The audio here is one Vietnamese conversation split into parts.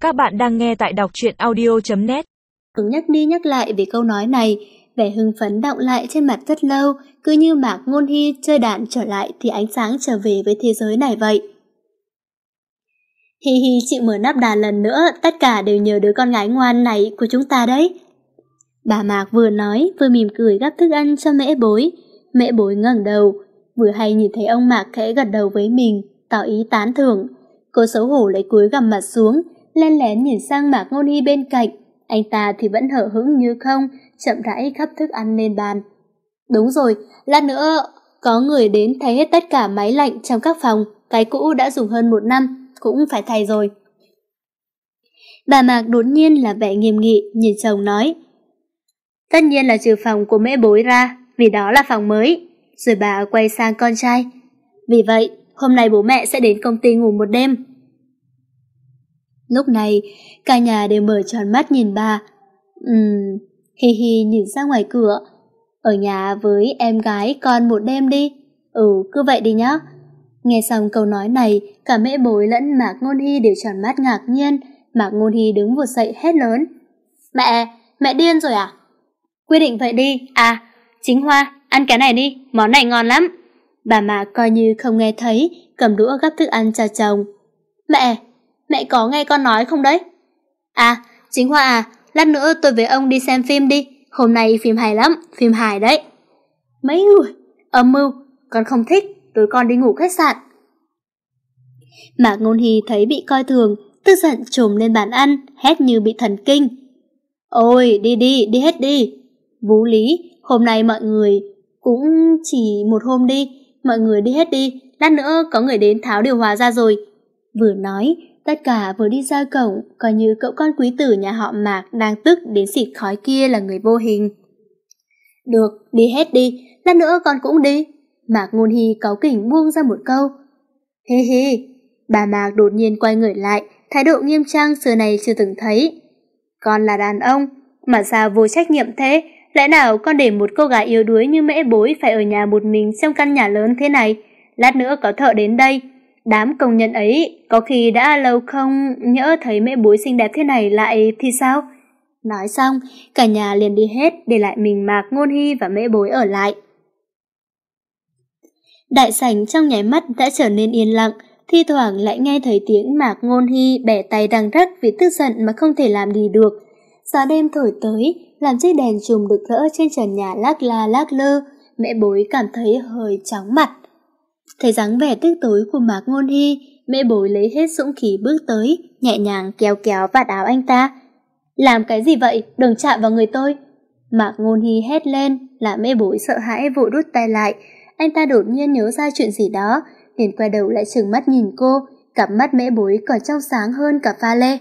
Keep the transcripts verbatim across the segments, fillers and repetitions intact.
Các bạn đang nghe tại đọc truyện audio chấm net. Nhắc đi nhắc lại về câu nói này, vẻ hưng phấn đọng lại trên mặt rất lâu, cứ như Mạc Ngôn Hy chơi đạn trở lại thì ánh sáng trở về với thế giới này vậy. Hi hi, chị mở nắp đàn lần nữa, tất cả đều nhờ đứa con gái ngoan này của chúng ta đấy. Bà Mạc vừa nói vừa mỉm cười gắp thức ăn cho Mễ Bối. Mễ Bối ngẩng đầu, vừa hay nhìn thấy ông Mạc khẽ gật đầu với mình, tỏ ý tán thưởng. Cô xấu hổ lấy cúi gằm mặt xuống, len lén nhìn sang Mạc Ngôn Hy bên cạnh. Anh ta thì vẫn hở hững như không, chậm rãi gắp thức ăn lên bàn. Đúng rồi, lát nữa có người đến thay hết tất cả máy lạnh trong các phòng, cái cũ đã dùng hơn một năm, cũng phải thay rồi. Bà Mạc đột nhiên là vẻ nghiêm nghị, nhìn chồng nói. Tất nhiên là trừ phòng của Mễ Bối ra, vì đó là phòng mới. Rồi bà quay sang con trai. Vì vậy, hôm nay bố mẹ sẽ đến công ty ngủ một đêm. Lúc này, cả nhà đều mở tròn mắt nhìn bà. Ừm, hi hi nhìn ra ngoài cửa. Ở nhà với em gái con một đêm đi. Ừ, cứ vậy đi nhá. Nghe xong câu nói này, cả Mễ Bối lẫn Mạc Ngôn Hy đều tròn mắt ngạc nhiên. Mạc Ngôn Hy đứng vụt dậy hét lớn. Mẹ, mẹ điên rồi à? Quy định vậy đi. À, Chính Hoa, ăn cái này đi, món này ngon lắm. Bà Mạc coi như không nghe thấy, cầm đũa gắp thức ăn cho chồng. Mẹ, mẹ có nghe con nói không đấy? À, Chính Hoa à, lát nữa tôi với ông đi xem phim đi. Hôm nay phim hay lắm, phim hài đấy. Mấy người, âm mưu, con không thích, tối con đi ngủ khách sạn. Mạc Ngôn Hy thấy bị coi thường, tức giận trồm lên bàn ăn, hét như bị thần kinh. Ôi, đi đi, đi hết đi. Vô lý, hôm nay mọi người cũng chỉ một hôm đi, mọi người đi hết đi, lát nữa có người đến tháo điều hòa ra rồi. Vừa nói, tất cả vừa đi ra cổng, coi như cậu con quý tử nhà họ Mạc đang tức đến xịt khói kia là người vô hình. Được, đi hết đi, lát nữa con cũng đi. Mạc Ngôn Hy cáu kỉnh buông ra một câu. Hi hi, bà Mạc đột nhiên quay người lại, thái độ nghiêm trang xưa này chưa từng thấy. Con là đàn ông, mà sao vô trách nhiệm thế? Lẽ nào con để một cô gái yếu đuối như Mễ Bối phải ở nhà một mình trong căn nhà lớn thế này? Lát nữa có thợ đến đây. Đám công nhân ấy có khi đã lâu không nhỡ thấy Mễ Bối xinh đẹp thế này lại thì sao? Nói xong, cả nhà liền đi hết, để lại mình Mạc Ngôn Hy và Mễ Bối ở lại. Đại sảnh trong nháy mắt đã trở nên yên lặng, thi thoảng lại nghe thấy tiếng Mạc Ngôn Hy bẻ tay đằng rắc vì tức giận mà không thể làm gì được. Gió đêm thổi tới, làm chiếc đèn chùm rực rỡ trên trần nhà lác la lác lơ, Mễ Bối cảm thấy hơi chóng mặt. Thấy dáng vẻ tức tối của Mạc Ngôn Hy, Mễ Bối lấy hết dũng khí bước tới, nhẹ nhàng kéo kéo vạt áo anh ta. Làm cái gì vậy? Đừng chạm vào người tôi. Mạc Ngôn Hy hét lên, làm Mễ Bối sợ hãi vội rút tay lại. Anh ta đột nhiên nhớ ra chuyện gì đó, liền quay đầu lại trừng mắt nhìn cô, cặp mắt Mễ Bối còn trong sáng hơn cả pha lê.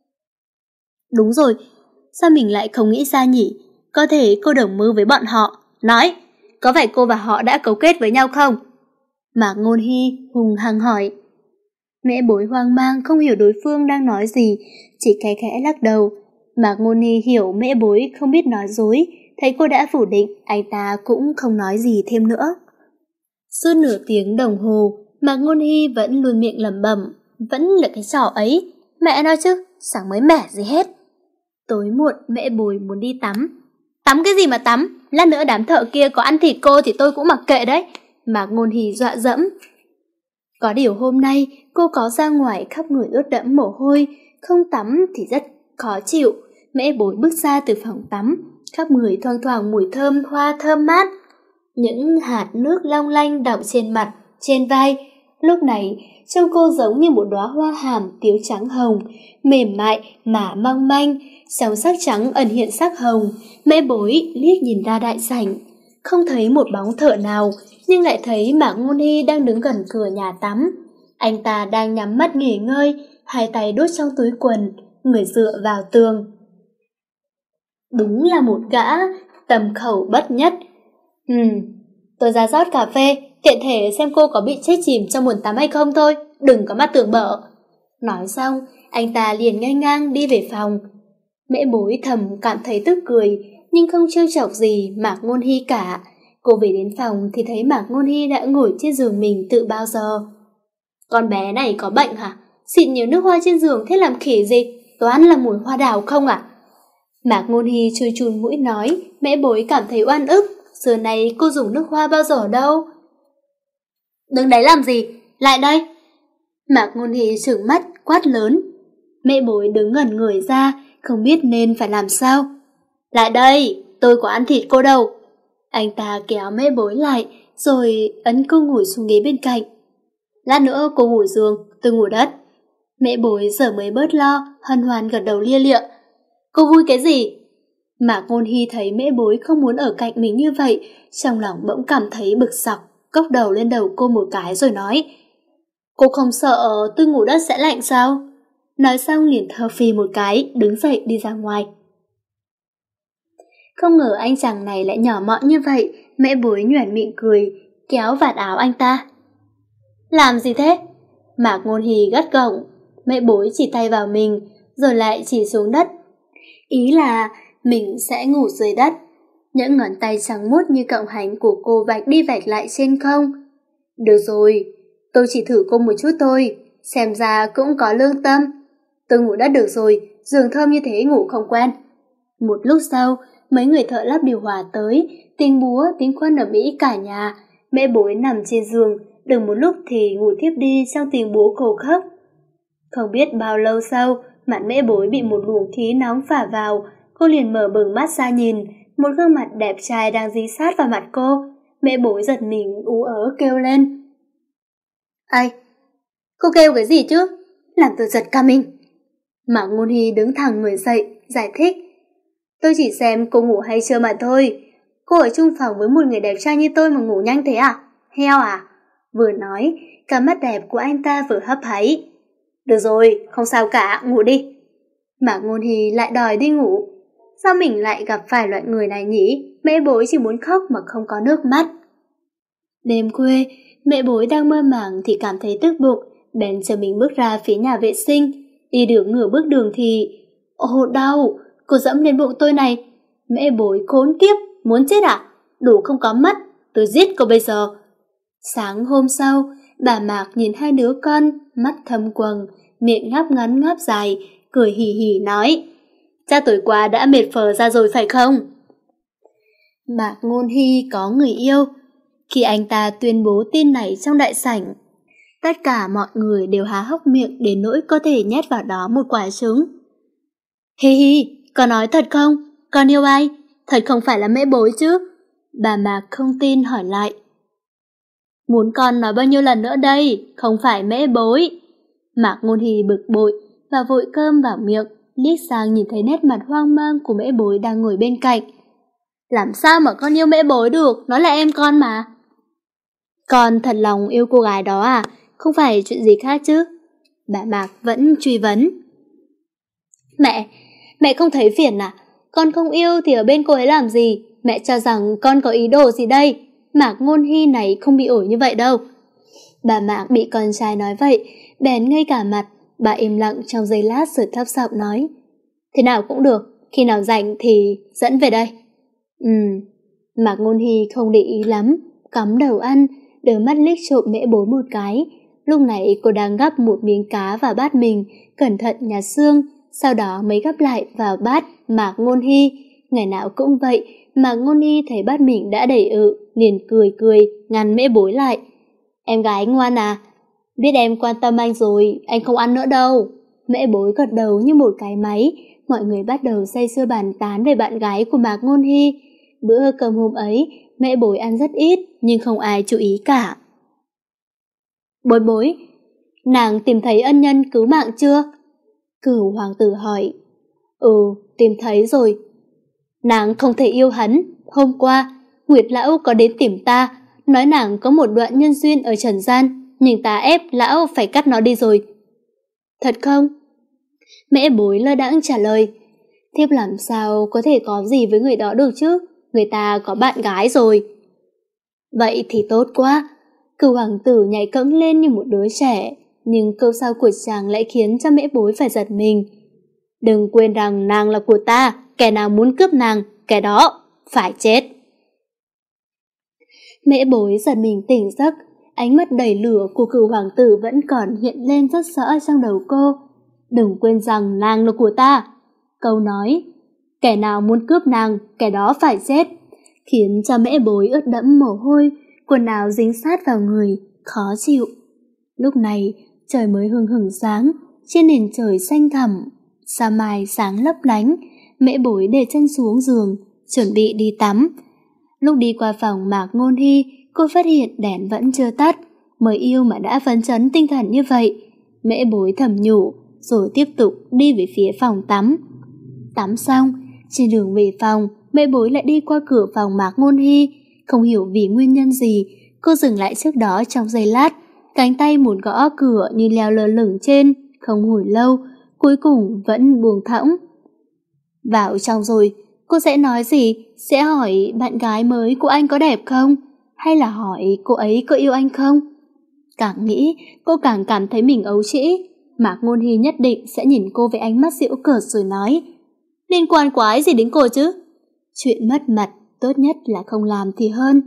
Đúng rồi, sao mình lại không nghĩ ra nhỉ? Có thể cô đồng mưu với bọn họ. Nói, có phải cô và họ đã cấu kết với nhau không? Mạc Ngôn Hy hùng hăng hỏi. Mễ Bối hoang mang không hiểu đối phương đang nói gì, chỉ khẽ khẽ lắc đầu. Mạc Ngôn Hy hiểu Mễ Bối không biết nói dối, thấy cô đã phủ định, anh ta cũng không nói gì thêm nữa. Suốt nửa tiếng đồng hồ, Mạc Ngôn Hy vẫn luôn miệng lẩm bẩm, vẫn là cái trò ấy. Mẹ nói chứ, sáng mới mẻ gì hết. Tối muộn, Mễ Bối muốn đi tắm. Tắm cái gì mà tắm? Lát nữa đám thợ kia có ăn thịt cô thì tôi cũng mặc kệ đấy. Mạc Ngôn Hy dọa dẫm. Có điều hôm nay cô có ra ngoài khắp người ướt đẫm mồ hôi, không tắm thì rất khó chịu. Mễ Bối bước ra từ phòng tắm, khắp người thoang thoảng mùi thơm hoa thơm mát. Những hạt nước long lanh đọng trên mặt, trên vai. Lúc này, trông cô giống như một đóa hoa hàm tiếu trắng hồng, mềm mại mà mong manh, trong sắc trắng ẩn hiện sắc hồng. Mễ Bối liếc nhìn ra đại sảnh, không thấy một bóng thợ nào, nhưng lại thấy Mạc Ngôn Hy đang đứng gần cửa nhà tắm. Anh ta đang nhắm mắt nghỉ ngơi, hai tay đút trong túi quần, người dựa vào tường. Đúng là một gã tầm khẩu bất nhất. Ừm, tôi ra rót cà phê, tiện thể xem cô có bị chết chìm trong bồn tắm hay không thôi, đừng có mắt tưởng bở. Nói xong, anh ta liền ngang ngang đi về phòng. Mễ Bối thầm cảm thấy tức cười, nhưng không trêu chọc gì Mạc Ngôn Hy cả. Cô về đến phòng thì thấy Mạc Ngôn Hy đã ngồi trên giường mình từ bao giờ. Con bé này có bệnh hả? Xịt nhiều nước hoa trên giường thế làm khỉ gì? Toán là mùi hoa đào không à? Mạc Ngôn Hy chui chun mũi nói, Mễ Bối cảm thấy oan ức, xưa này cô dùng nước hoa bao giờ đâu. Đứng đấy làm gì? Lại đây! Mạc Ngôn Hy trừng mắt, quát lớn. Mễ Bối đứng ngẩn người ra, không biết nên phải làm sao. Lại đây, tôi có ăn thịt cô đâu. Anh ta kéo Mễ Bối lại, rồi ấn cô ngồi xuống ghế bên cạnh. Lát nữa cô ngủ giường, tôi ngủ đất. Mễ Bối giờ mới bớt lo, hân hoan gật đầu lia lịa. Cô vui cái gì? Mạc Ngôn Hy thấy Mễ Bối không muốn ở cạnh mình như vậy, trong lòng bỗng cảm thấy bực sọc, cốc đầu lên đầu cô một cái rồi nói. Cô không sợ tôi ngủ đất sẽ lạnh sao? Nói xong liền thở phì một cái, đứng dậy đi ra ngoài. Không ngờ anh chàng này lại nhỏ mọn như vậy, Mễ Bối nhoẻn miệng cười, kéo vạt áo anh ta. Làm gì thế? Mạc Ngôn Hy gắt gỏng. Mễ Bối chỉ tay vào mình, rồi lại chỉ xuống đất. Ý là mình sẽ ngủ dưới đất. Những ngón tay trắng muốt như cọng hành của cô vạch đi vạch lại trên không. Được rồi, tôi chỉ thử cô một chút thôi, xem ra cũng có lương tâm. Tôi ngủ đất được rồi, giường thơm như thế ngủ không quen. Một lúc sau, mấy người thợ lắp điều hòa tới, tiếng búa, tiếng khoan ở Mỹ cả nhà. Mễ Bối nằm trên giường, được một lúc thì ngủ thiếp đi trong tiếng búa cầu khóc. Không biết bao lâu sau, mặt Mễ Bối bị một luồng khí nóng phả vào, cô liền mở bừng mắt ra nhìn, một gương mặt đẹp trai đang dí sát vào mặt cô. Mễ Bối giật mình ú ớ kêu lên. Ai? Cô kêu cái gì chứ? Làm tôi giật cả mình. Mạc Ngôn Hy đứng thẳng người dậy, giải thích. Tôi chỉ xem cô ngủ hay chưa mà thôi. Cô ở chung phòng với một người đẹp trai như tôi mà ngủ nhanh thế à? Heo à? Vừa nói, cả mắt đẹp của anh ta vừa hấp háy. Được rồi, không sao cả, ngủ đi. Mạc Ngôn Hy lại đòi đi ngủ. Sao mình lại gặp phải loại người này nhỉ? Mễ Bối chỉ muốn khóc mà không có nước mắt. Đêm khuya, Mễ Bối đang mơ màng thì cảm thấy tức bụng, bèn chờ mình bước ra phía nhà vệ sinh. Đi được nửa bước đường thì... Ồ đau, cô dẫm lên bụng tôi này. Mễ Bối khốn kiếp, muốn chết à? Đủ không có mắt, tôi giết cô bây giờ. Sáng hôm sau, bà Mạc nhìn hai đứa con, mắt thâm quầng, miệng ngáp ngắn ngáp dài, cười hì hì nói. Cha tối qua đã mệt phờ ra rồi phải không? Mạc Ngôn Hy có người yêu. Khi anh ta tuyên bố tin này trong đại sảnh, tất cả mọi người đều há hốc miệng đến nỗi có thể nhét vào đó một quả trứng. Hi hi, con nói thật không? Con yêu ai? Thật không phải là Mễ Bối chứ? Bà Mạc không tin hỏi lại. Muốn con nói bao nhiêu lần nữa đây? Không phải Mễ Bối. Mạc Ngôn Hy bực bội và vội cơm vào miệng, liếc sang nhìn thấy nét mặt hoang mang của Mễ Bối đang ngồi bên cạnh. Làm sao mà con yêu Mễ Bối được? Nó là em con mà. Con thật lòng yêu cô gái đó à? Không phải chuyện gì khác chứ? Bà Mạc vẫn truy vấn. Mẹ, mẹ không thấy phiền à? Con không yêu thì ở bên cô ấy làm gì? Mẹ cho rằng con có ý đồ gì đây? Mạc Ngôn Hy này không bị ổi như vậy đâu. Bà Mạc bị con trai nói vậy, bèn ngây cả mặt. Bà im lặng trong giây lát rồi thấp giọng nói. Thế nào cũng được, khi nào rảnh thì dẫn về đây. Ừm, Mạc Ngôn Hy không để ý lắm, cắm đầu ăn, đưa mắt liếc trộm Mễ Bối một cái. Lúc này cô đang gắp một miếng cá vào bát mình, cẩn thận nhặt xương, sau đó mới gắp lại vào bát Mạc Ngôn Hy. Ngày nào cũng vậy, Mạc Ngôn Hy thấy bát mình đã đầy ự, liền cười cười, ngăn Mễ Bối lại. Em gái ngoan à? Biết em quan tâm anh rồi, anh không ăn nữa đâu. Mễ Bối gật đầu như một cái máy. Mọi người bắt đầu say sưa bàn tán về bạn gái của Mạc Ngôn Hy. Bữa cơm hôm ấy, Mễ Bối ăn rất ít, nhưng không ai chú ý cả. Bối bối, nàng tìm thấy ân nhân cứu mạng chưa? Cửu hoàng tử hỏi. Ừ, tìm thấy rồi. Nàng không thể yêu hắn. Hôm qua, Nguyệt lão có đến tìm ta, nói nàng có một đoạn nhân duyên ở trần gian, nhưng ta ép lão phải cắt nó đi rồi. Thật không? Mễ Bối lơ đãng trả lời. Thiếp làm sao có thể có gì với người đó được chứ? Người ta có bạn gái rồi. Vậy thì tốt quá. Cửu hoàng tử nhảy cẫng lên như một đứa trẻ, nhưng câu sau của chàng lại khiến cho Mễ Bối phải giật mình. Đừng quên rằng nàng là của ta, kẻ nào muốn cướp nàng, kẻ đó phải chết. Mễ Bối giật mình tỉnh giấc, ánh mắt đầy lửa của Cửu hoàng tử vẫn còn hiện lên rất rõ trong đầu cô. Đừng quên rằng nàng là của ta. Câu nói, kẻ nào muốn cướp nàng, kẻ đó phải chết, khiến cho Mễ Bối ướt đẫm mồ hôi, quần áo dính sát vào người, khó chịu. Lúc này, trời mới hừng hừng sáng, trên nền trời xanh thẳm, sa mai sáng lấp lánh. Mễ Bối để chân xuống giường, chuẩn bị đi tắm. Lúc đi qua phòng Mạc Ngôn Hy, cô phát hiện đèn vẫn chưa tắt. Mới yêu mà đã phấn chấn tinh thần như vậy. Mễ Bối thầm nhủ, rồi tiếp tục đi về phía phòng tắm. Tắm xong, trên đường về phòng, Mễ Bối lại đi qua cửa phòng Mạc Ngôn Hy. Không hiểu vì nguyên nhân gì, cô dừng lại trước đó trong giây lát. Cánh tay muốn gõ cửa như leo lơ lửng trên, không hồi lâu, cuối cùng vẫn buông thõng. Vào trong rồi, cô sẽ nói gì? Sẽ hỏi bạn gái mới của anh có đẹp không? Hay là hỏi cô ấy có yêu anh không? Càng nghĩ, cô càng cảm thấy mình ấu trĩ. Mạc Ngôn Hy nhất định sẽ nhìn cô với ánh mắt giễu cợt rồi nói, liên quan quái gì đến cô chứ? Chuyện mất mặt, tốt nhất là không làm thì hơn.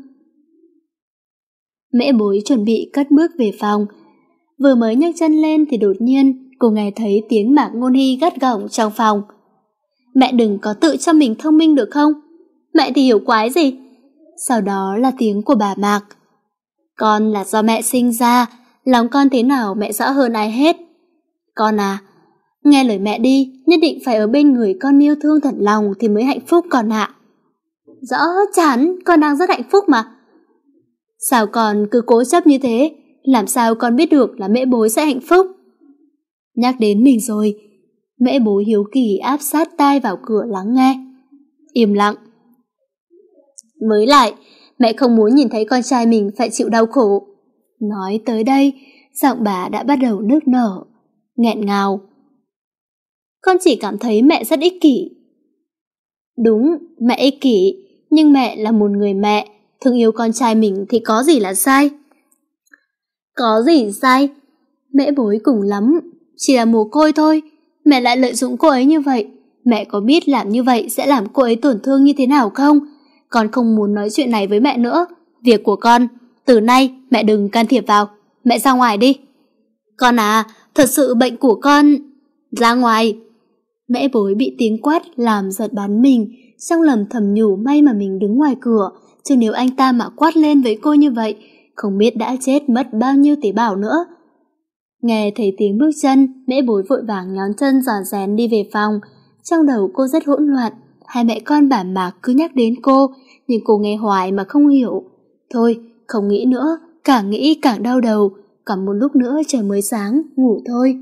Mễ Bối chuẩn bị cất bước về phòng. Vừa mới nhấc chân lên thì đột nhiên cô nghe thấy tiếng Mạc Ngôn Hy gắt gỏng trong phòng. Mẹ đừng có tự cho mình thông minh được không? Mẹ thì hiểu quái gì? Sau đó là tiếng của bà Mạc. Con là do mẹ sinh ra, lòng con thế nào mẹ rõ hơn ai hết. Con à, nghe lời mẹ đi, nhất định phải ở bên người con yêu thương thật lòng thì mới hạnh phúc con ạ. Rõ chắn, con đang rất hạnh phúc mà. Sao con cứ cố chấp như thế? Làm sao con biết được là Mễ Bối sẽ hạnh phúc? Nhắc đến mình rồi, Mễ Bối hiếu kỳ áp sát tai vào cửa lắng nghe. Im lặng. Mới lại, mẹ không muốn nhìn thấy con trai mình phải chịu đau khổ. Nói tới đây, giọng bà đã bắt đầu nức nở, nghẹn ngào. Con chỉ cảm thấy mẹ rất ích kỷ. Đúng, mẹ ích kỷ, nhưng mẹ là một người mẹ, thương yêu con trai mình thì có gì là sai? Có gì sai? Mễ Bối cùng lắm, chỉ là mồ côi thôi. Mẹ lại lợi dụng cô ấy như vậy. Mẹ có biết làm như vậy sẽ làm cô ấy tổn thương như thế nào không? Con không muốn nói chuyện này với mẹ nữa. Việc của con, từ nay mẹ đừng can thiệp vào. Mẹ ra ngoài đi. Con à, thật sự bệnh của con... Ra ngoài. Mễ Bối bị tiếng quát làm giật bắn mình, trong lòng thầm nhủ may mà mình đứng ngoài cửa, chứ nếu anh ta mà quát lên với cô như vậy, không biết đã chết mất bao nhiêu tế bào nữa. Nghe thấy tiếng bước chân, Mễ Bối vội vàng nhón chân giòn rén đi về phòng. Trong đầu cô rất hỗn loạn, hai mẹ con bà Mạc cứ nhắc đến cô, nhưng cô nghe hoài mà không hiểu. Thôi, không nghĩ nữa, càng nghĩ càng đau đầu, còn một lúc nữa trời mới sáng, ngủ thôi.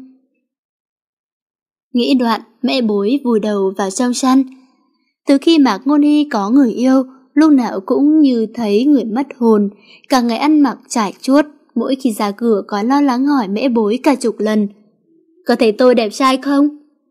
Nghĩ đoạn, Mễ Bối vùi đầu vào trong chăn. Từ khi Mạc Ngôn Hy có người yêu, lúc nào cũng như thấy người mất hồn, cả ngày ăn mặc trải chuốt, mỗi khi ra cửa có lo lắng hỏi Mễ Bối cả chục lần. Có thấy tôi đẹp trai không?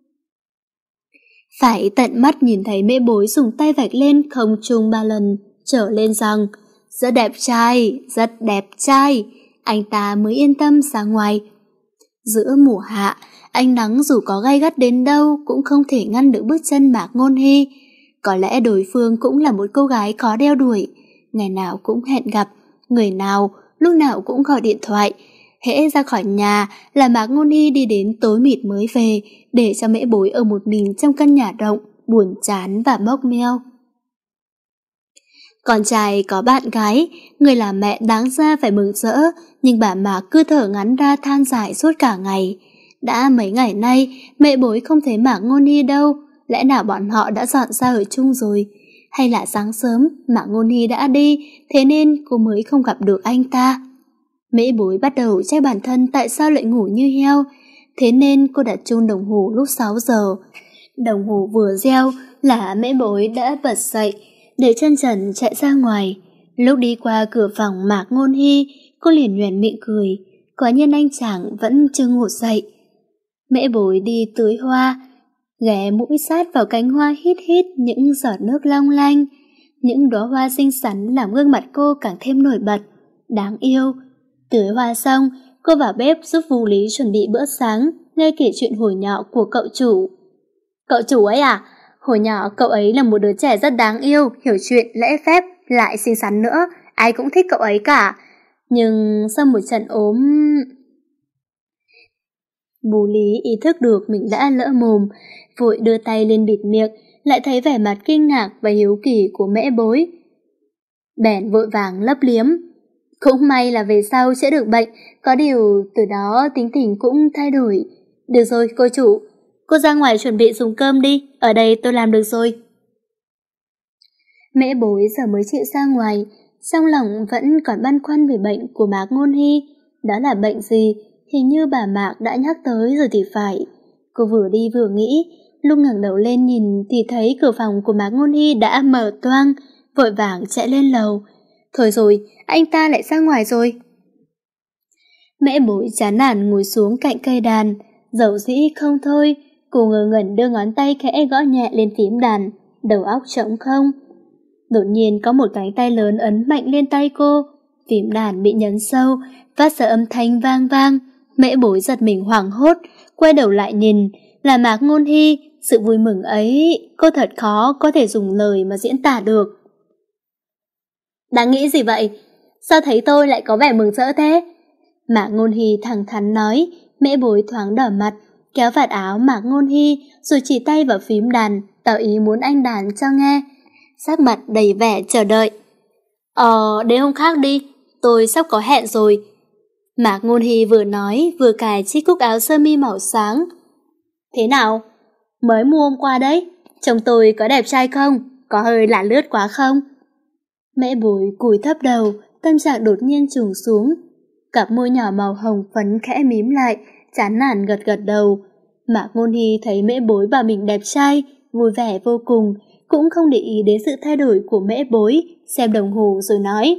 Phải tận mắt nhìn thấy Mễ Bối dùng tay vạch lên không trung ba lần, trở lên rằng rất đẹp trai, rất đẹp trai, anh ta mới yên tâm ra ngoài. Giữa mùa hạ, ánh nắng dù có gay gắt đến đâu cũng không thể ngăn được bước chân Mạc Ngôn Hy. Có lẽ đối phương cũng là một cô gái khó đeo đuổi, ngày nào cũng hẹn gặp, người nào lúc nào cũng gọi điện thoại. Hễ ra khỏi nhà là Mạc Ngôn Hy đi đến tối mịt mới về, để cho Mễ Bối ở một mình trong căn nhà rộng, buồn chán và mốc meo. Con trai có bạn gái, người làm mẹ đáng ra phải mừng rỡ, nhưng bà Mạc cứ thở ngắn ra than dài suốt cả ngày. Đã mấy ngày nay, Mễ Bối không thấy Mạc Ngôn Hy đâu, lẽ nào bọn họ đã dọn ra ở chung rồi? Hay là sáng sớm Mạc Ngôn Hy đã đi, thế nên cô mới không gặp được anh ta? Mễ Bối bắt đầu trách bản thân tại sao lại ngủ như heo, thế nên cô đặt chuông đồng hồ lúc sáu giờ. Đồng hồ vừa reo là Mễ Bối đã bật dậy, để chân trần chạy ra ngoài. Lúc đi qua cửa phòng Mạc Ngôn Hy, cô liền nhoẻn miệng cười, quả nhiên anh chàng vẫn chưa ngủ dậy. Mễ Bối đi tưới hoa, ghé mũi sát vào cánh hoa hít hít những giọt nước long lanh. Những đóa hoa xinh xắn làm gương mặt cô càng thêm nổi bật, đáng yêu. Tưới hoa xong, cô vào bếp giúp Vu Lý chuẩn bị bữa sáng, nghe kể chuyện hồi nhỏ của cậu chủ. Cậu chủ ấy à? Hồi nhỏ cậu ấy là một đứa trẻ rất đáng yêu, hiểu chuyện, lễ phép, lại xinh xắn nữa, ai cũng thích cậu ấy cả. Nhưng sau một trận ốm... Bố Lý ý thức được mình đã lỡ mồm, vội đưa tay lên bịt miệng, lại thấy vẻ mặt kinh ngạc và hiếu kỳ của Mễ Bối. Bèn vội vàng lấp liếm. Cũng may là về sau sẽ được bệnh, có điều từ đó tính tình cũng thay đổi. Được rồi cô chủ, cô ra ngoài chuẩn bị dùng cơm đi, ở đây tôi làm được rồi. Mễ Bối giờ mới chịu ra ngoài, trong lòng vẫn còn băn khoăn về bệnh của Mạc Ngôn Hy. Đó là bệnh gì? Hình như bà Mạc đã nhắc tới rồi thì phải. Cô vừa đi vừa nghĩ, lúc ngẩng đầu lên nhìn thì thấy cửa phòng của Mạc Ngôn Hy đã mở toang, vội vàng chạy lên lầu. Thôi rồi, anh ta lại ra ngoài rồi. Mễ Bối chán nản ngồi xuống cạnh cây đàn, dầu dĩ không thôi, cô ngơ ngẩn đưa ngón tay khẽ gõ nhẹ lên phím đàn, đầu óc trống không. Đột nhiên có một cánh tay lớn ấn mạnh lên tay cô, phím đàn bị nhấn sâu, phát ra âm thanh vang vang. Mễ Bối giật mình hoảng hốt, quay đầu lại nhìn, là Mạc Ngôn Hy. Sự vui mừng ấy, cô thật khó có thể dùng lời mà diễn tả được. Đang nghĩ gì vậy? Sao thấy tôi lại có vẻ mừng rỡ thế? Mạc Ngôn Hy thẳng thắn nói. Mễ Bối thoáng đỏ mặt, kéo vạt áo Mạc Ngôn Hy rồi chỉ tay vào phím đàn, tỏ ý muốn anh đàn cho nghe. Sắc mặt đầy vẻ chờ đợi. Ờ, đến hôm khác đi, tôi sắp có hẹn rồi. Mạc Ngôn Hy vừa nói vừa cài chiếc cúc áo sơ mi màu sáng. Thế nào? Mới mua hôm qua đấy, chồng tôi có đẹp trai không? Có hơi lả lướt quá không? Mễ Bối cúi thấp đầu, tâm trạng đột nhiên trùng xuống. Cặp môi nhỏ màu hồng phấn khẽ mím lại, chán nản gật gật đầu. Mạc Ngôn Hy thấy Mễ Bối bảo mình đẹp trai, vui vẻ vô cùng, cũng không để ý đến sự thay đổi của Mễ Bối, xem đồng hồ rồi nói.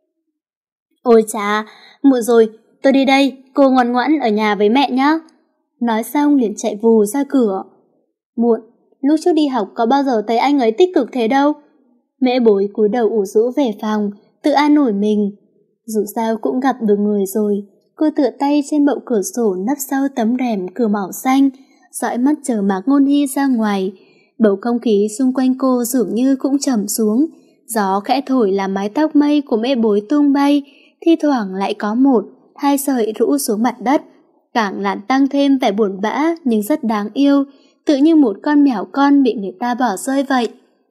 Ôi chà, muộn rồi, tôi đi đây, cô ngoan ngoãn ở nhà với mẹ nhé. Nói xong liền chạy vù ra cửa. Muộn, lúc trước đi học có bao giờ thấy anh ấy tích cực thế đâu. Mễ Bối cúi đầu ủ rũ về phòng, tự an ủi mình. Dù sao cũng gặp được người rồi, cô tựa tay trên bậu cửa sổ nấp sau tấm rèm cửa màu xanh, dõi mắt chờ Mạc Ngôn Hy ra ngoài. Bầu không khí xung quanh cô dường như cũng trầm xuống, gió khẽ thổi làm mái tóc mây của Mễ Bối tung bay, thi thoảng lại có một, hai sợi rũ xuống mặt đất, càng làm tăng thêm vẻ buồn bã nhưng rất đáng yêu, tự như một con mèo con bị người ta bỏ rơi vậy.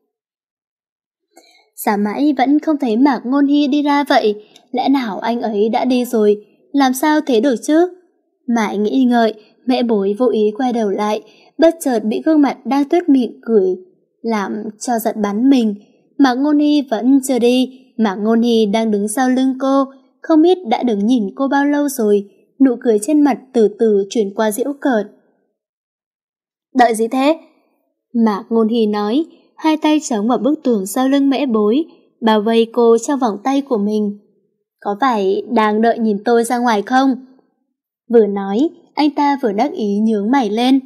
Giả mãi vẫn không thấy Mạc Ngôn Hy đi ra vậy, lẽ nào anh ấy đã đi rồi, làm sao thế được chứ? Mãi nghĩ ngợi, Mễ Bối vô ý quay đầu lại, bất chợt bị gương mặt đang tuét miệng cười làm cho giận bắn mình. Mạc Ngôn Hy vẫn chưa đi, Mạc Ngôn Hy đang đứng sau lưng cô, không biết đã đứng nhìn cô bao lâu rồi, nụ cười trên mặt từ từ chuyển qua giễu cợt. Đợi gì thế? Mạc Ngôn Hy nói, hai tay chống vào bức tường sau lưng Mễ Bối, bao vây cô trong vòng tay của mình. Có phải đang đợi nhìn tôi ra ngoài không? Vừa nói, anh ta vừa đắc ý nhướng mày lên.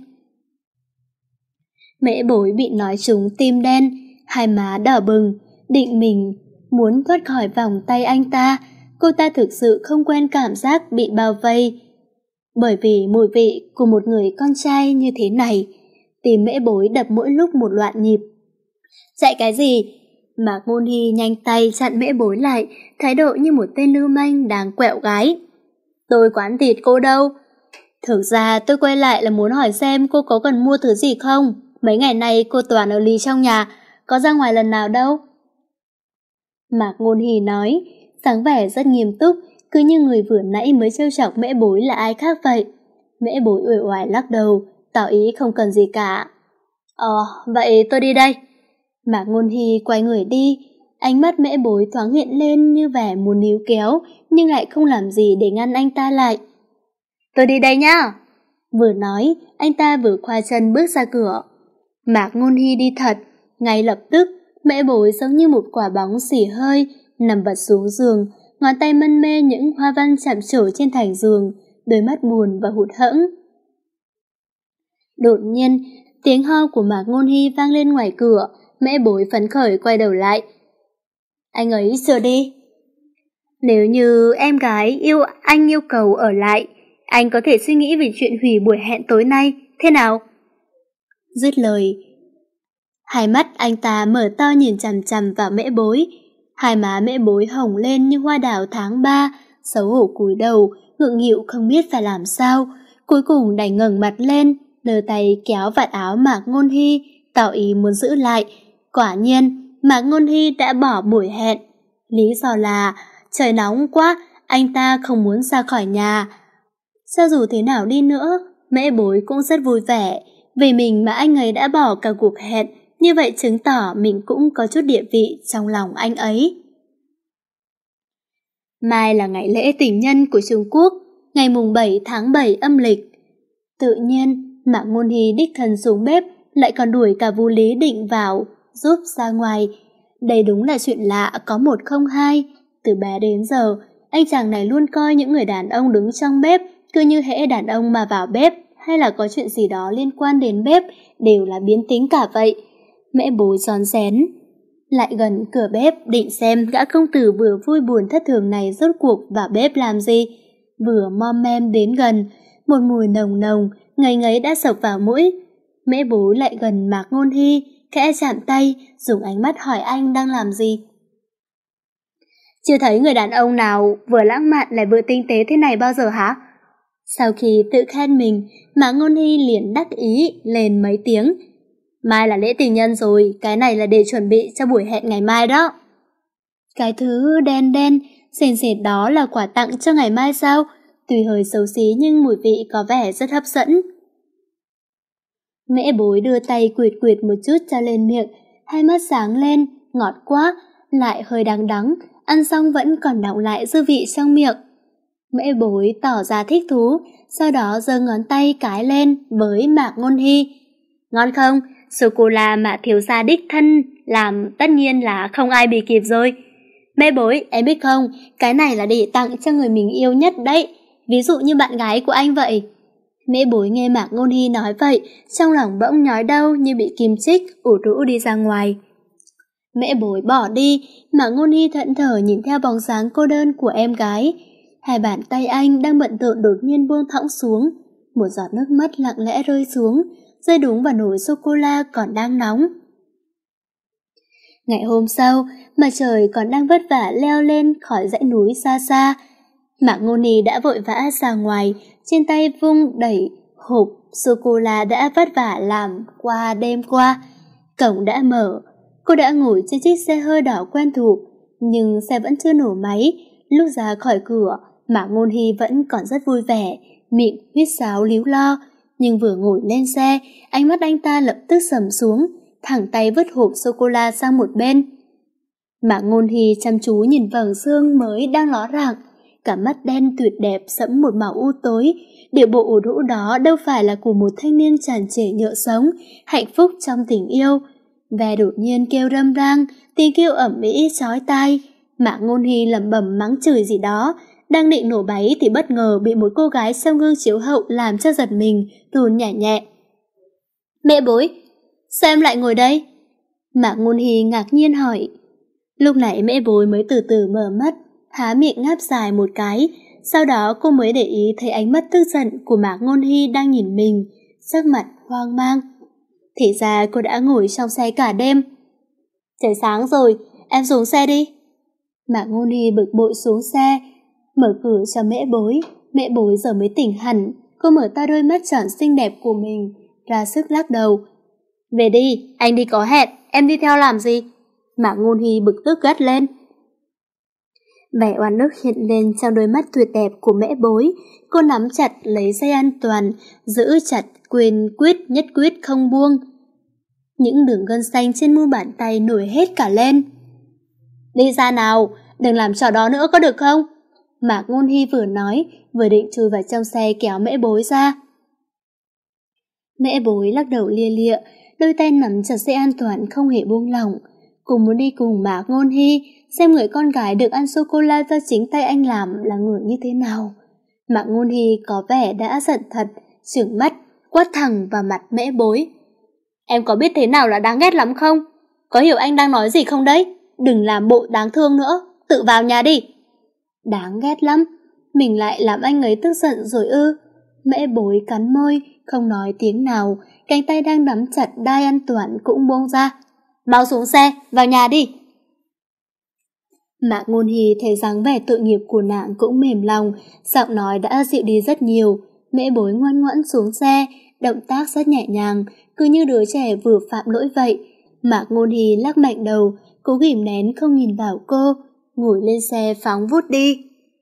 Mễ Bối bị nói trúng tim đen, hai má đỏ bừng, định mình muốn thoát khỏi vòng tay anh ta. Cô ta thực sự không quen cảm giác bị bao vây, bởi vì mùi vị của một người con trai như thế này. Tim Mễ Bối đập mỗi lúc một loạn nhịp. Chạy cái gì? Mạc Ngôn Hy nhanh tay chặn Mễ Bối lại, thái độ như một tên lưu manh đang quẹo gái. Tôi quán thịt cô đâu? Thực ra tôi quay lại là muốn hỏi xem cô có cần mua thứ gì không? Mấy ngày nay cô toàn ở lì trong nhà, có ra ngoài lần nào đâu. Mạc Ngôn Hy nói, dáng vẻ rất nghiêm túc, cứ như người vừa nãy mới trêu chọc Mễ Bối là ai khác vậy. Mễ Bối uể oải lắc đầu, tỏ ý không cần gì cả. Ờ, vậy tôi đi đây. Mạc Ngôn Hy quay người đi, ánh mắt Mễ Bối thoáng hiện lên như vẻ muốn níu kéo, nhưng lại không làm gì để ngăn anh ta lại. Tôi đi đây nhá. Vừa nói, anh ta vừa khoa chân bước ra cửa. Mạc Ngôn Hy đi thật, ngay lập tức, Mễ Bối giống như một quả bóng xỉ hơi, nằm vật xuống giường, ngón tay mân mê những hoa văn chạm trổ trên thành giường, đôi mắt buồn và hụt hẫng. Đột nhiên, tiếng ho của Mạc Ngôn Hy vang lên ngoài cửa, Mễ Bối phấn khởi quay đầu lại. Anh ấy chưa đi. Nếu như em gái yêu anh yêu cầu ở lại, anh có thể suy nghĩ về chuyện hủy buổi hẹn tối nay, thế nào? Dứt lời, hai mắt anh ta mở to nhìn chằm chằm vào Mễ Bối. Hai má Mễ Bối hồng lên như hoa đào tháng ba, xấu hổ cúi đầu, ngượng nghịu không biết phải làm sao. Cuối cùng đành ngẩng mặt lên, đưa tay kéo vạt áo Mạc Ngôn Hy, tỏ ý muốn giữ lại. Quả nhiên, Mạc Ngôn Hy đã bỏ buổi hẹn. Lý do là trời nóng quá, anh ta không muốn ra khỏi nhà. Cho dù thế nào đi nữa, Mễ Bối cũng rất vui vẻ. Vì mình mà anh ấy đã bỏ cả cuộc hẹn, như vậy chứng tỏ mình cũng có chút địa vị trong lòng anh ấy. Mai là ngày lễ tình nhân của Trung Quốc, ngày mùng bảy tháng bảy âm lịch. Tự nhiên, Mạc Ngôn Hy đích thân xuống bếp, lại còn đuổi cả Vu Lý Định vào, giúp ra ngoài. Đây đúng là chuyện lạ có một không hai. Từ bé đến giờ, anh chàng này luôn coi những người đàn ông đứng trong bếp cứ như hễ đàn ông mà vào bếp hay là có chuyện gì đó liên quan đến bếp đều là biến tính cả vậy. Mễ Bối rón rén lại gần cửa bếp định xem gã công tử vừa vui buồn thất thường này rốt cuộc vào bếp làm gì. Vừa mom mem đến gần, một mùi nồng nồng ngấy ngấy đã sộc vào mũi. Mễ Bối lại gần Mạc Ngôn Hy, khẽ chạm tay, dùng ánh mắt hỏi anh đang làm gì. Chưa thấy người đàn ông nào vừa lãng mạn lại vừa tinh tế thế này bao giờ hả? Sau khi tự khen mình, Mạc Ngôn Hy liền đắc ý lên mấy tiếng. Mai là lễ tình nhân rồi, cái này là để chuẩn bị cho buổi hẹn ngày mai đó. Cái thứ đen đen, sền sệt đó là quà tặng cho ngày mai sao? Tuy hơi xấu xí nhưng mùi vị có vẻ rất hấp dẫn. Mễ Bối đưa tay quệt quệt một chút cho lên miệng, hai mắt sáng lên, ngọt quá, lại hơi đắng đắng, ăn xong vẫn còn đọng lại dư vị trong miệng. Mễ Bối tỏ ra thích thú, sau đó giơ ngón tay cái lên với Mạc Ngôn Hy. Ngon không? Sô-cô-la mà thiếu gia đích thân làm tất nhiên là không ai bị kịp rồi. Mễ Bối, em biết không, cái này là để tặng cho người mình yêu nhất đấy, ví dụ như bạn gái của anh vậy. Mễ Bối nghe Mạc Ngôn Hy nói vậy, trong lòng bỗng nhói đau như bị kim chích, ủ rũ đi ra ngoài. Mễ Bối bỏ đi, Mạc Ngôn Hy thẫn thờ nhìn theo bóng dáng cô đơn của em gái. Hai bàn tay anh đang bận rộn đột nhiên buông thõng xuống, một giọt nước mắt lặng lẽ rơi xuống, rơi đúng vào nồi sô-cô-la còn đang nóng. Ngày hôm sau, mặt trời còn đang vất vả leo lên khỏi dãy núi xa xa. Mạc Ngôn Hy đã vội vã ra ngoài, trên tay vung đẩy hộp sô-cô-la đã vất vả làm qua đêm qua. Cổng đã mở, cô đã ngồi trên chiếc xe hơi đỏ quen thuộc, nhưng xe vẫn chưa nổ máy. Lúc ra khỏi cửa, Mạc Ngôn Hy vẫn còn rất vui vẻ, miệng huýt sáo líu lo. Nhưng vừa ngồi lên xe, ánh mắt anh ta lập tức sầm xuống, thẳng tay vứt hộp sô-cô-la sang một bên. Mạc Ngôn Hy chăm chú nhìn vầng sương mới đang ló rạng, cả mắt đen tuyệt đẹp sẫm một màu u tối. Điệu bộ ủ rũ đó đâu phải là của một thanh niên tràn trề nhựa sống, hạnh phúc trong tình yêu. Ve đột nhiên kêu râm rang, tiếng kêu ẩm ĩ chói tai. Mạc Ngôn Hy lẩm bẩm mắng chửi gì đó, đang định nổ máy thì bất ngờ bị một cô gái trong gương chiếu hậu làm cho giật mình, run nhẹ nhẹ. Mễ Bối, sao em lại ngồi đây? Mạc Ngôn Hy ngạc nhiên hỏi. Lúc này Mễ Bối mới từ từ mở mắt, há miệng ngáp dài một cái, sau đó cô mới để ý thấy ánh mắt tức giận của Mạc Ngôn Hy đang nhìn mình, sắc mặt hoang mang. Thì ra cô đã ngồi trong xe cả đêm. Trời sáng rồi, em xuống xe đi. Mạc Ngôn Hy bực bội xuống xe, mở cửa cho Mễ Bối. Mễ Bối giờ mới tỉnh hẳn, cô mở to đôi mắt tròn xinh đẹp của mình, ra sức lắc đầu. Về đi, anh đi có hẹn, em đi theo làm gì? Mạc Ngôn Hy bực tức gắt lên. Vẻ oan ức hiện lên trong đôi mắt tuyệt đẹp của Mễ Bối. Cô nắm chặt lấy dây an toàn, giữ chặt quyền quyết nhất quyết không buông. Những đường gân xanh trên mu bàn tay nổi hết cả lên. Đi ra nào, đừng làm trò đó nữa có được không? Mạc Ngôn Hy vừa nói, vừa định chui vào trong xe kéo Mễ Bối ra. Mễ Bối lắc đầu lia lịa, đôi tay nắm chặt dây an toàn không hề buông lỏng. Cô muốn đi cùng Mạc Ngôn Hy, xem người con gái được ăn sô-cô-la do chính tay anh làm là người như thế nào. Mạc Ngôn Hy có vẻ đã giận thật, trừng mắt, quát thẳng vào mặt Mễ Bối. Em có biết thế nào là đáng ghét lắm không? Có hiểu anh đang nói gì không đấy? Đừng làm bộ đáng thương nữa, tự vào nhà đi. Đáng ghét lắm, mình lại làm anh ấy tức giận rồi ư? Mễ Bối cắn môi, không nói tiếng nào, cánh tay đang nắm chặt đai an toàn cũng buông ra. Mau xuống xe, vào nhà đi. Mạc Ngôn Hy thấy dáng vẻ tội nghiệp của nàng cũng mềm lòng, giọng nói đã dịu đi rất nhiều. Mễ Bối ngoan ngoãn xuống xe, động tác rất nhẹ nhàng, cứ như đứa trẻ vừa phạm lỗi vậy. Mạc Ngôn Hy lắc mạnh đầu, cố ghìm nén không nhìn vào cô, ngồi lên xe phóng vút đi.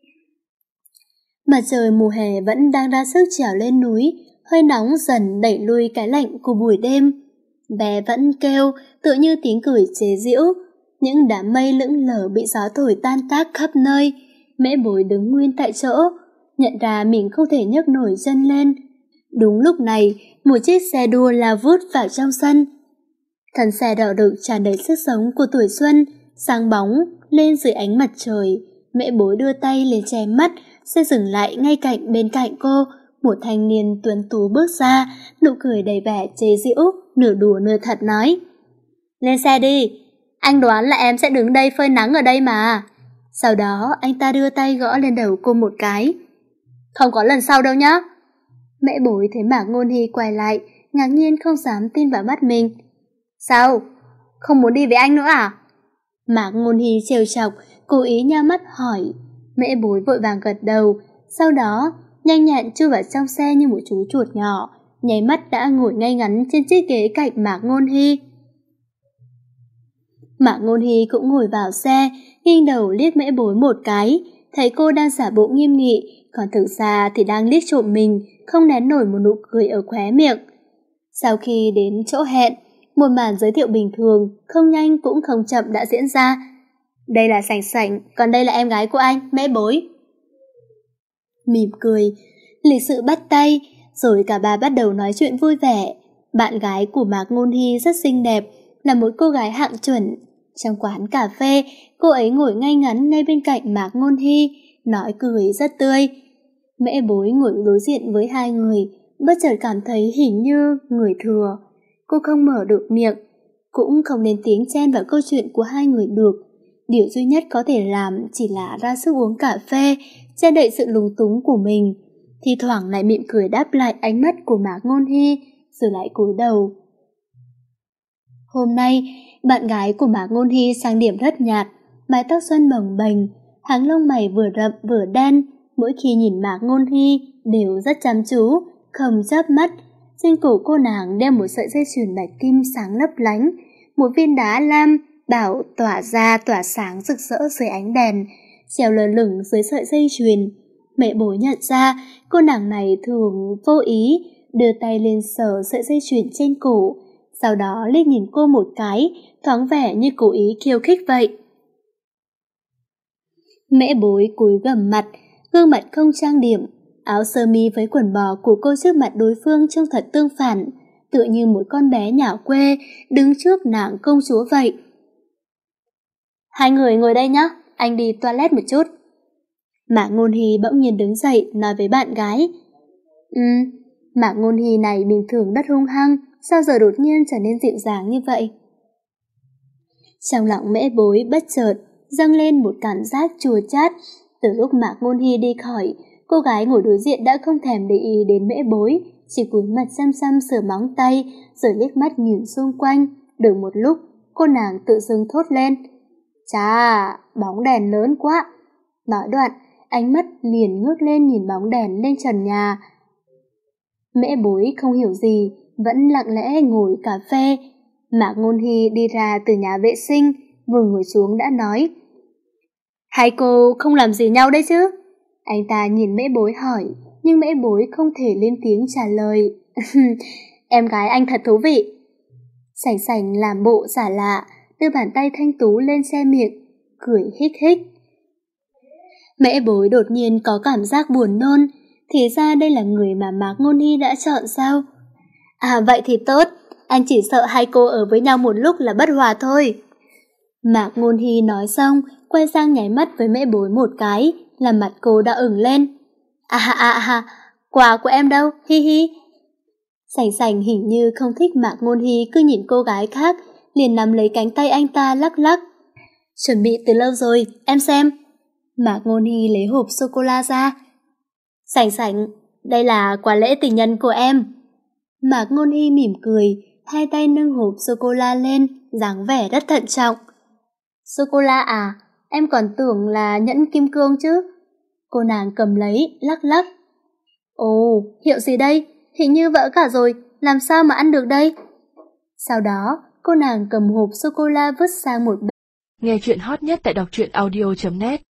Mặt trời mùa hè vẫn đang ra sức trèo lên núi, hơi nóng dần đẩy lui cái lạnh của buổi đêm. Bé vẫn kêu, tựa như tiếng cười chế giễu. Những đám mây lững lờ bị gió thổi tan tác khắp nơi. Mễ Bối đứng nguyên tại chỗ, nhận ra mình không thể nhấc nổi chân lên. Đúng lúc này, một chiếc xe đua lao vút vào trong sân. Thân xe đỏ đực tràn đầy sức sống của tuổi xuân, sáng bóng lên dưới ánh mặt trời. Mễ Bối đưa tay lên che mắt, xe dừng lại ngay cạnh bên cạnh cô. Một thanh niên tuấn tú bước ra, nụ cười đầy vẻ chế giễu, nửa đùa nửa thật nói: "Lên xe đi, anh đoán là em sẽ đứng đây phơi nắng ở đây mà." Sau đó anh ta đưa tay gõ lên đầu cô một cái. "Không có lần sau đâu nhá." Mễ Bối thấy Mạc Ngôn Hy quay lại, ngạc nhiên không dám tin vào mắt mình. "Sao? Không muốn đi với anh nữa à?" Mạc Ngôn Hy trêu chọc, cố ý nheo mắt hỏi. Mễ Bối vội vàng gật đầu, sau đó nhanh nhẹn chui vào trong xe như một chú chuột nhỏ, nháy mắt đã ngồi ngay ngắn trên chiếc ghế cạnh Mạc Ngôn Hy. Mạc Ngôn Hy cũng ngồi vào xe, nghiêng đầu liếc Mễ Bối một cái, thấy cô đang giả bộ nghiêm nghị, còn thực ra thì đang liếc trộm mình, không nén nổi một nụ cười ở khóe miệng. Sau khi đến chỗ hẹn, một màn giới thiệu bình thường, không nhanh cũng không chậm đã diễn ra. "Đây là Sảnh Sảnh, còn đây là em gái của anh, Mễ Bối." Mỉm cười, lịch sự bắt tay, rồi cả ba bắt đầu nói chuyện vui vẻ. Bạn gái của Mạc Ngôn Hy rất xinh đẹp, là một cô gái hạng chuẩn. Trong quán cà phê, cô ấy ngồi ngay ngắn ngay bên cạnh Mạc Ngôn Hy, nói cười rất tươi. Mễ Bối ngồi đối diện với hai người, bất chợt cảm thấy hình như người thừa. Cô không mở được miệng, cũng không lên tiếng chen vào câu chuyện của hai người được. Điều duy nhất có thể làm chỉ là ra sức uống cà phê, che đậy sự lúng túng của mình. Thi thoảng lại mỉm cười đáp lại ánh mắt của Mạc Ngôn Hy, rồi lại cúi đầu. Hôm nay, bạn gái của Mạc Ngôn Hy trang điểm rất nhạt, mái tóc xoăn bồng bềnh, hàng lông mày vừa rậm vừa đen. Mỗi khi nhìn Mạc Ngôn Hy đều rất chăm chú, không chớp mắt. Trên cổ cô nàng đeo một sợi dây chuyền bạch kim sáng lấp lánh, một viên đá lam bảo tỏa ra tỏa sáng rực rỡ dưới ánh đèn, treo lơ lửng dưới sợi dây chuyền. Mẹ Bối nhận ra cô nàng này thường vô ý đưa tay lên sờ sợi dây chuyền trên cổ, sau đó liếc nhìn cô một cái, thoáng vẻ như cố ý khiêu khích vậy. Mẹ Bối cúi gằm mặt, gương mặt không trang điểm, áo sơ mi với quần bò của cô trước mặt đối phương trông thật tương phản, tựa như một con bé nhỏ quê đứng trước nàng công chúa vậy. "Hai người ngồi đây nhé, anh đi toilet một chút." Mạc Ngôn Hy bỗng nhiên đứng dậy nói với bạn gái. Ừ, Mạc Ngôn Hy này bình thường rất hung hăng, sao giờ đột nhiên trở nên dịu dàng như vậy? Trong lòng Mễ Bối bất chợt dâng lên một cảm giác chua chát. Từ lúc Mạc Ngôn Hy đi khỏi, cô gái ngồi đối diện đã không thèm để ý đến Mễ Bối, chỉ cúi mặt chăm chăm sờ móng tay, rồi liếc mắt nhìn xung quanh. Được một lúc, cô nàng tự dưng thốt lên. Chà, bóng đèn lớn quá. Nói đoạn, ánh mắt liền ngước lên nhìn bóng đèn lên trần nhà. Mễ Bối không hiểu gì, vẫn lặng lẽ ngồi cà phê. Mạc Ngôn Hy đi ra từ nhà vệ sinh, vừa ngồi xuống đã nói. Hai cô không làm gì nhau đấy chứ? Anh ta nhìn Mễ Bối hỏi, nhưng Mễ Bối không thể lên tiếng trả lời. Em gái anh thật thú vị. Sảnh Sảnh làm bộ giả lạ, đưa bàn tay thanh tú lên che miệng, cười hích hích. Mễ Bối đột nhiên có cảm giác buồn nôn, thì ra đây là người mà Mạc Ngôn Hy đã chọn sao? À vậy thì tốt, anh chỉ sợ hai cô ở với nhau một lúc là bất hòa thôi. Mạc Ngôn Hy nói xong, quay sang nháy mắt với Mễ Bối một cái, làm mặt cô đã ửng lên. À à à, quà của em đâu, hi hi. Sảnh Sảnh hình như không thích Mạc Ngôn Hy cứ nhìn cô gái khác, liền nắm lấy cánh tay anh ta lắc lắc. Chuẩn bị từ lâu rồi, em xem. Mạc Ngôn Hy lấy hộp sô-cô-la ra. Sảnh Sảnh, đây là quà lễ tình nhân của em. Mạc Ngôn Hy mỉm cười, hai tay nâng hộp sô-cô-la lên, dáng vẻ rất thận trọng. Sô-cô-la à, em còn tưởng là nhẫn kim cương chứ. Cô nàng cầm lấy, lắc lắc. Ồ, hiệu gì đây? Hình như vỡ cả rồi, làm sao mà ăn được đây? Sau đó, cô nàng cầm hộp sô-cô-la vứt sang một bên. Nghe chuyện hot nhất tại đọc truyện audio chấm net.